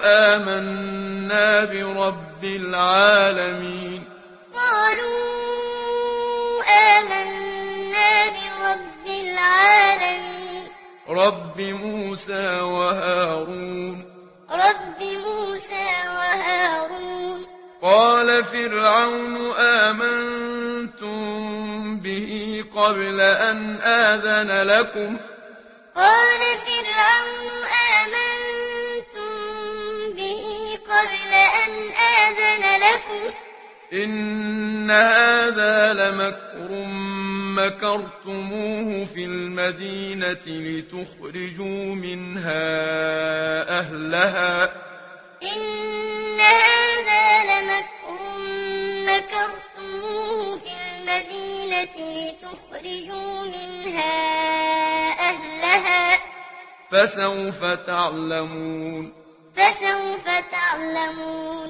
آمنا برب العالمين قالوا آمنا برب العالمين رب موسى وهارون رب موسى وهارون قال فرعون آمنتم به قبل أن آذن لكم قال فرعون آمنتم به قبل أن آذن لكم إن هذا لمكر مكرتموه في المدينة لتخرجوا منها أهلها إن هذا لمكر مكرتموه في المدينة لتخرجوا منها أهلها فسوف تعلمون فسوف تعلمون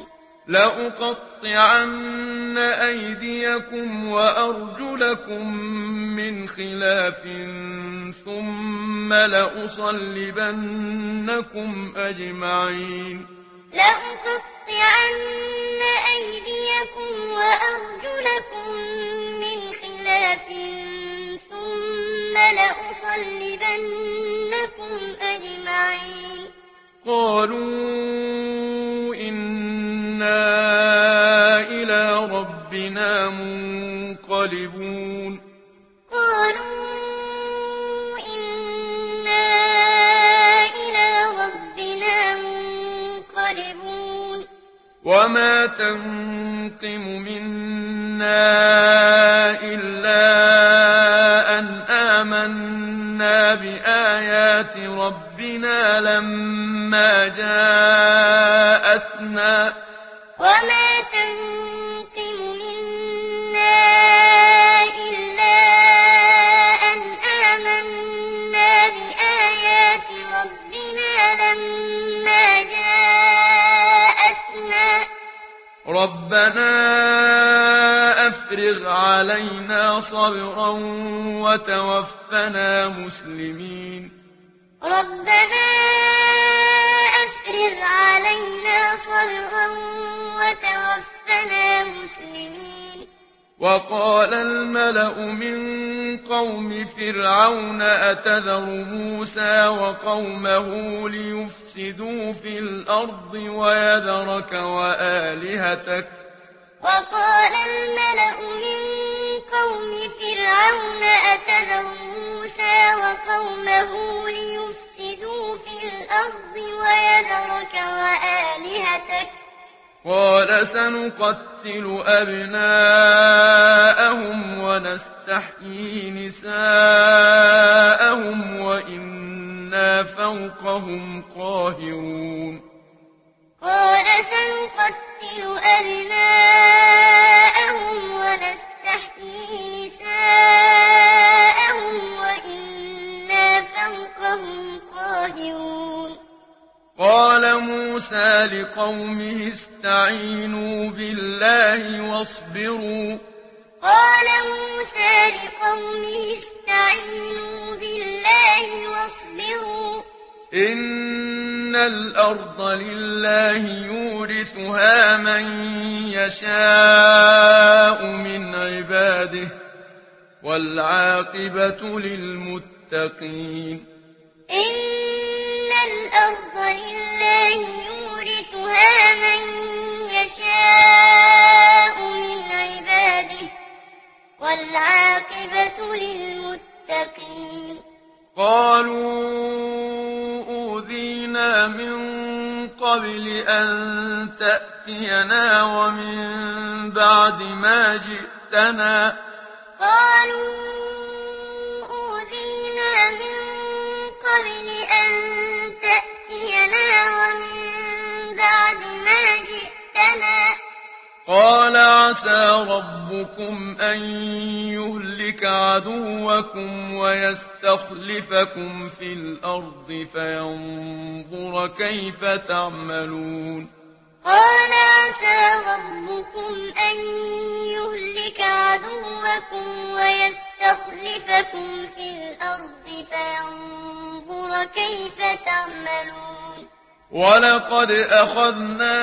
لأقطعن أيديكم وأرجلكم من خلاف ثم لأصلبنكم أجمعين لأقطعن أيديكم وأرجلكم من خلاف ثم لأصلبنكم أجمعين قالوا إنا إلى ربنا منقلبون قالوا إنا إلى ربنا منقلبون وما تنقم منا إلا أن آمنا بآيات ربنا لما جاءتنا وما تنقم منا إلا أن آمنا بآيات ربنا لما جاءتنا ربنا أفرغ علينا صبرا وتوفنا مسلمين ربنا أفرغ علينا صبرا وتوفنا مسلمين وقال الملأ من قوم فرعون أتذر موسى وقومه ليفسدوا في الأرض ويذرك وآلهتك وقال الملأ من قوم فرعون أتذر موسى وقومه ليفسدوا في الأرض ويذرك وآلهتك قال سنقتل أبناءهم ونستحيي نساءهم وإنا فوقهم قاهرون قال سنقتل أبناءهم ونستحيي نساءهم وإنا فوقهم قاهرون قال موسى لقومه استعينوا بالله واصبروا قال موسى لقومه استعينوا بالله واصبروا إن الأرض لله يورثها من يشاء من عباده والعاقبة للمتقين إن الأرض لله يورثها من يشاء من عباده والعاقبة للمتقين قالوا أوذينا من قبل أن تأتينا ومن بعد ما جئتنا قالوا أوذينا من قبل أن تأتينا ومن بعد ما جئتنا قال عسى ربكم أن يهلك عدوكم ويستخلفكم في الأرض فينظر كيف تعملون قال عسى ربكم أن يهلك عدوكم ويستخلفكم في الأرض فينظر كيف تعملون ولقد أخذنا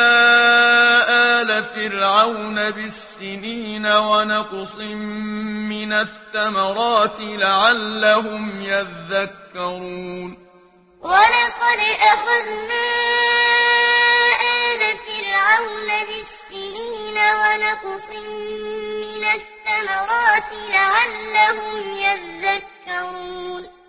آل فرعون بالسنين ونقص من الثمرات لعلهم يذكرون ولقد أخذنا آل فرعون بالسنين ونقص من الثمرات لعلهم يذكرون